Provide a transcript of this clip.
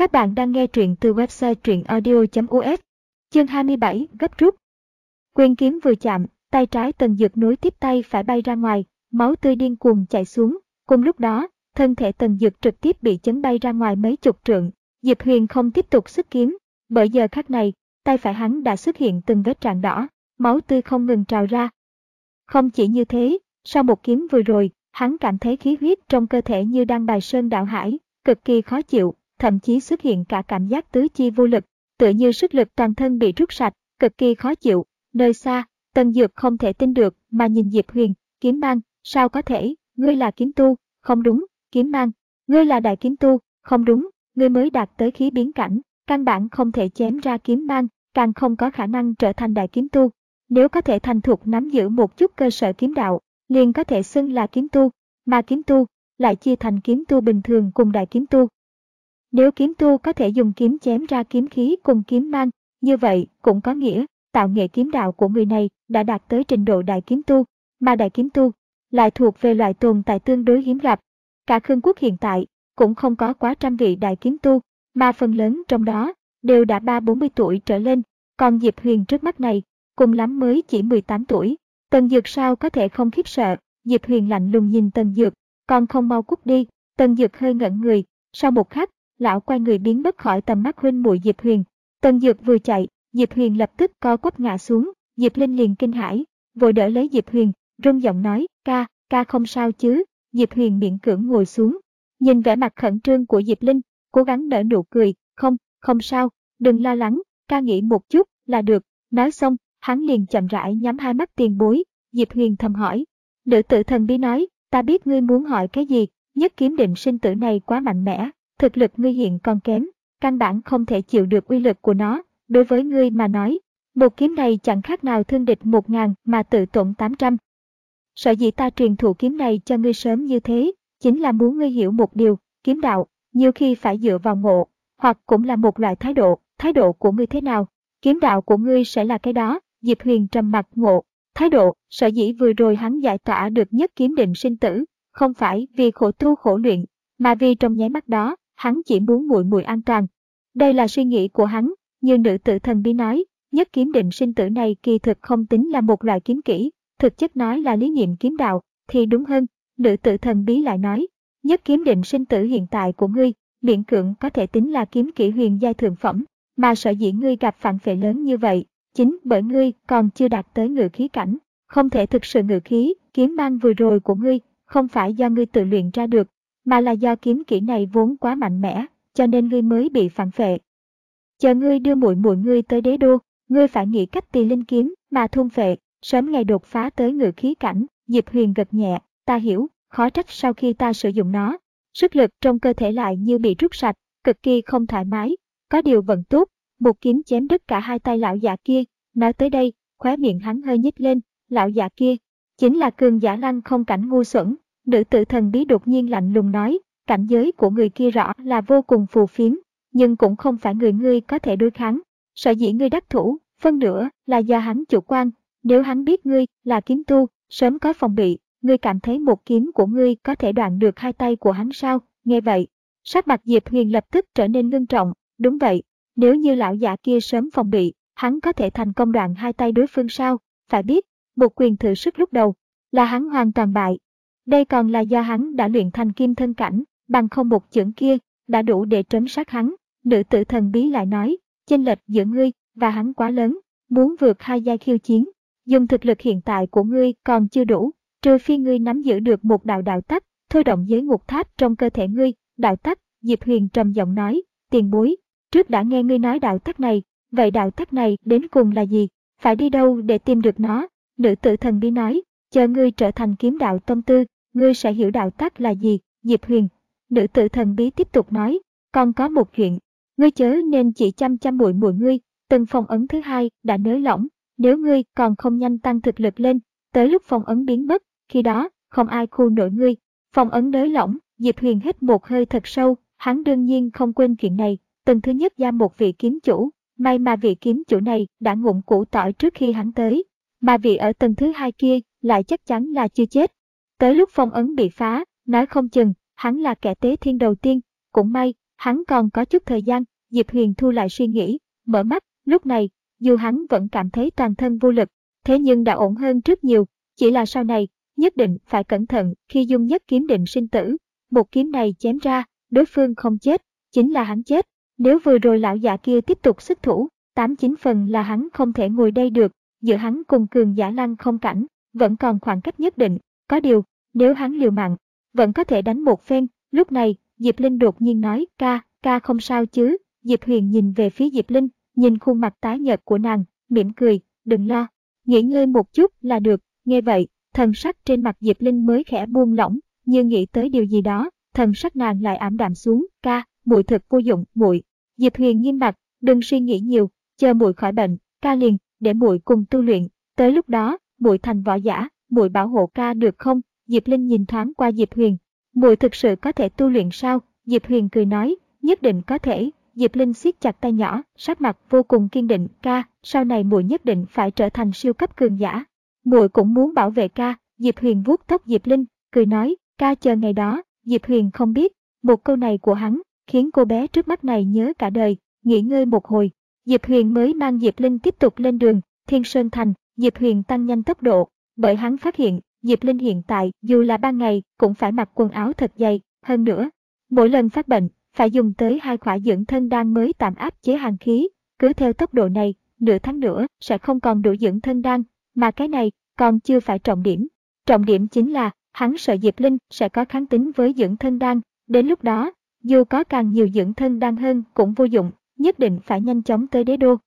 Các bạn đang nghe truyện từ website truyệnaudio.us. Chương 27, gấp rút. Quyền kiếm vừa chạm, tay trái Tần Dược nối tiếp tay phải bay ra ngoài, máu tươi điên cuồng chảy xuống. Cùng lúc đó, thân thể Tần Dược trực tiếp bị chấn bay ra ngoài mấy chục trượng. Diệp Huyền không tiếp tục xuất kiếm, bởi giờ khắc này, tay phải hắn đã xuất hiện từng vết rạn đỏ, máu tươi không ngừng trào ra. Không chỉ như thế, sau một kiếm vừa rồi, hắn cảm thấy khí huyết trong cơ thể như đang bài sơn đảo hải, cực kỳ khó chịu, thậm chí xuất hiện cả cảm giác tứ chi vô lực, tựa như sức lực toàn thân bị rút sạch, cực kỳ khó chịu. Nơi xa, Tần Dược không thể tin được mà nhìn Diệp Huyền, kiếm mang, sao có thể, ngươi là kiếm tu, không đúng, kiếm mang, ngươi là đại kiếm tu, không đúng, ngươi mới đạt tới khí biến cảnh, căn bản không thể chém ra kiếm mang, càng không có khả năng trở thành đại kiếm tu. Nếu có thể thành thục nắm giữ một chút cơ sở kiếm đạo, liền có thể xưng là kiếm tu, mà kiếm tu lại chia thành kiếm tu bình thường cùng đại kiếm tu. Nếu kiếm tu có thể dùng kiếm chém ra kiếm khí cùng kiếm mang, như vậy cũng có nghĩa tạo nghệ kiếm đạo của người này đã đạt tới trình độ đại kiếm tu, mà đại kiếm tu lại thuộc về loại tồn tại tương đối hiếm gặp. Cả Khương quốc hiện tại cũng không có quá trăm vị đại kiếm tu, mà phần lớn trong đó đều đã 30-40 tuổi trở lên, còn Diệp Huyền trước mắt này, cùng lắm mới chỉ 18 tuổi. Tần Dược sao có thể không khiếp sợ? Diệp Huyền lạnh lùng nhìn Tần Dược, còn không mau cút đi. Tần Dược hơi ngẩn người, sau một khắc, lão quay người biến mất khỏi tầm mắt huynh muội Diệp Huyền. Tần Dược vừa chạy, Diệp Huyền lập tức co quắp ngã xuống. Diệp Linh liền kinh hãi, vội đỡ lấy Diệp Huyền, run giọng nói, ca không sao chứ? Diệp Huyền miễn cưỡng ngồi xuống, nhìn vẻ mặt khẩn trương của Diệp Linh, cố gắng nở nụ cười, không sao, đừng lo lắng, ca nghĩ một chút là được. Nói xong, hắn liền chậm rãi nhắm hai mắt tiền bối. Diệp Huyền thầm hỏi, nữ tử thần bí nói, ta biết ngươi muốn hỏi cái gì, nhất kiếm định sinh tử này quá mạnh mẽ, thực lực ngươi hiện còn kém, căn bản không thể chịu được uy lực của nó. Đối với ngươi mà nói, một kiếm này chẳng khác nào thương địch 1000 mà tự tổn 800. Sở dĩ ta truyền thụ kiếm này cho ngươi sớm như thế, chính là muốn ngươi hiểu một điều, kiếm đạo, nhiều khi phải dựa vào ngộ, hoặc cũng là một loại thái độ của ngươi thế nào, kiếm đạo của ngươi sẽ là cái đó. Diệp Huyền trầm mặc, ngộ, thái độ, sở dĩ vừa rồi hắn giải tỏa được nhất kiếm định sinh tử, không phải vì khổ tu khổ luyện, mà vì trong nháy mắt đó, hắn chỉ muốn muội muội an toàn. Đây là suy nghĩ của hắn, như nữ tử thần bí nói, nhất kiếm định sinh tử này kỳ thực không tính là một loại kiếm kỹ, thực chất nói là lý niệm kiếm đạo, thì đúng hơn. Nữ tử thần bí lại nói, nhất kiếm định sinh tử hiện tại của ngươi, miễn cưỡng có thể tính là kiếm kỹ huyền giai thượng phẩm, mà sở dĩ ngươi gặp phản phệ lớn như vậy, chính bởi ngươi còn chưa đạt tới ngự khí cảnh, không thể thực sự ngự khí. Kiếm mang vừa rồi của ngươi không phải do ngươi tự luyện ra được, mà là do kiếm kỹ này vốn quá mạnh mẽ, cho nên ngươi mới bị phản phệ. Chờ ngươi đưa muội muội ngươi tới đế đô, ngươi phải nghĩ cách tỳ linh kiếm mà thôn phệ, sớm ngày đột phá tới ngự khí cảnh. Diệp Huyền gật nhẹ, ta hiểu, khó trách sau khi ta sử dụng nó, sức lực trong cơ thể lại như bị rút sạch, cực kỳ không thoải mái. Có điều vận tốt, một kiếm chém đứt cả hai tay lão già kia. Nói tới đây, khóe miệng hắn hơi nhếch lên, lão già kia chính là cường giả Lăng Không cảnh ngu xuẩn. Nữ tử thần bí đột nhiên lạnh lùng nói, cảnh giới của người kia rõ là vô cùng phù phiếm, nhưng cũng không phải người ngươi có thể đối kháng. Sở dĩ ngươi đắc thủ, phân nửa là do hắn chủ quan, nếu hắn biết ngươi là kiếm tu, sớm có phòng bị. Ngươi cảm thấy một kiếm của ngươi có thể đoạn được hai tay của hắn sao? Nghe vậy, sắc mặt Diệp Huyền lập tức trở nên ngưng trọng. Đúng vậy, nếu như lão giả kia sớm phòng bị, hắn có thể thành công đoạn hai tay đối phương sao? Phải biết, một quyền thử sức lúc đầu là hắn hoàn toàn bại. Đây còn là do hắn đã luyện thành kim thân cảnh, bằng không một chưởng kia đã đủ để trấn sát hắn. Nữ tử thần bí lại nói, chênh lệch giữa ngươi và hắn quá lớn, muốn vượt hai giai khiêu chiến, dùng thực lực hiện tại của ngươi còn chưa đủ, trừ phi ngươi nắm giữ được một đạo tắc, thôi động giới ngục tháp trong cơ thể ngươi. Đạo tắc? Diệp Huyền trầm giọng nói, tiền bối, trước đã nghe ngươi nói đạo tắc này, vậy đạo tắc này đến cùng là gì? Phải đi đâu để tìm được nó? Nữ tử thần bí nói, chờ ngươi trở thành kiếm đạo tông tư, ngươi sẽ hiểu đạo tắc là gì. Diệp Huyền. Nữ tử thần bí tiếp tục nói, còn có một chuyện, ngươi chớ nên chỉ chăm muội muội ngươi. Từng phong ấn thứ hai đã nới lỏng, nếu ngươi còn không nhanh tăng thực lực lên, tới lúc phong ấn biến mất, khi đó không ai khu nổi ngươi. Phong ấn nới lỏng? Diệp Huyền hít một hơi thật sâu, hắn đương nhiên không quên chuyện này. Tầng thứ nhất giam một vị kiếm chủ, may mà vị kiếm chủ này đã ngụm củ tỏi trước khi hắn tới, mà vị ở tầng thứ hai kia lại chắc chắn là chưa chết. Tới lúc phong ấn bị phá, nói không chừng hắn là kẻ tế thiên đầu tiên. Cũng may, Hắn còn có chút thời gian. Diệp Huyền thu lại suy nghĩ, mở mắt. Lúc này, dù hắn vẫn cảm thấy toàn thân vô lực, thế nhưng đã ổn hơn rất nhiều. Chỉ là sau này, nhất định phải cẩn thận khi dung nhất kiếm định sinh tử. Một kiếm này chém ra, đối phương không chết, chính là hắn chết. Nếu vừa rồi lão già kia tiếp tục xuất thủ, 89 phần là hắn không thể ngồi đây được. Giữa hắn cùng cường giả Lăng Không Cảnh, vẫn còn khoảng cách nhất định. Có điều, nếu hắn liều mạng, vẫn có thể đánh một phen. Lúc này, Diệp Linh đột nhiên nói, ca không sao chứ. Diệp Huyền nhìn về phía Diệp Linh, nhìn khuôn mặt tái nhợt của nàng, mỉm cười, đừng lo, nghỉ ngơi một chút là được. Nghe vậy, thần sắc trên mặt Diệp Linh mới khẽ buông lỏng, như nghĩ tới điều gì đó, thần sắc nàng lại ảm đạm xuống. Muội thật vô dụng, muội. Diệp Huyền nghiêm mặt, đừng suy nghĩ nhiều, chờ muội khỏi bệnh, ca liền, để muội cùng tu luyện, tới lúc đó, muội thành võ giả, muội bảo hộ ca được không? Diệp Linh nhìn thoáng qua Diệp Huyền, muội thực sự có thể tu luyện sao? Diệp Huyền cười nói, nhất định có thể. Diệp Linh siết chặt tay nhỏ, sắc mặt vô cùng kiên định, sau này muội nhất định phải trở thành siêu cấp cường giả. Muội cũng muốn bảo vệ ca. Diệp Huyền vuốt tóc Diệp Linh, cười nói, chờ ngày đó. Diệp Huyền không biết, một câu này của hắn khiến cô bé trước mắt này nhớ cả đời. Nghỉ ngơi một hồi, Diệp Huyền mới mang Diệp Linh tiếp tục lên đường Thiên Sơn Thành. Diệp Huyền tăng nhanh tốc độ, bởi hắn phát hiện Diệp Linh hiện tại dù là ban ngày cũng phải mặc quần áo thật dày, hơn nữa, mỗi lần phát bệnh phải dùng tới 2 khỏa dưỡng thân đan mới tạm áp chế hàn khí. Cứ theo tốc độ này, nửa tháng nữa sẽ không còn đủ dưỡng thân đan, mà cái này còn chưa phải trọng điểm. Trọng điểm chính là hắn sợ Diệp Linh sẽ có kháng tính với dưỡng thân đan, đến lúc đó, dù có càng nhiều dưỡng thân đan hơn cũng vô dụng, nhất định phải nhanh chóng tới đế đô.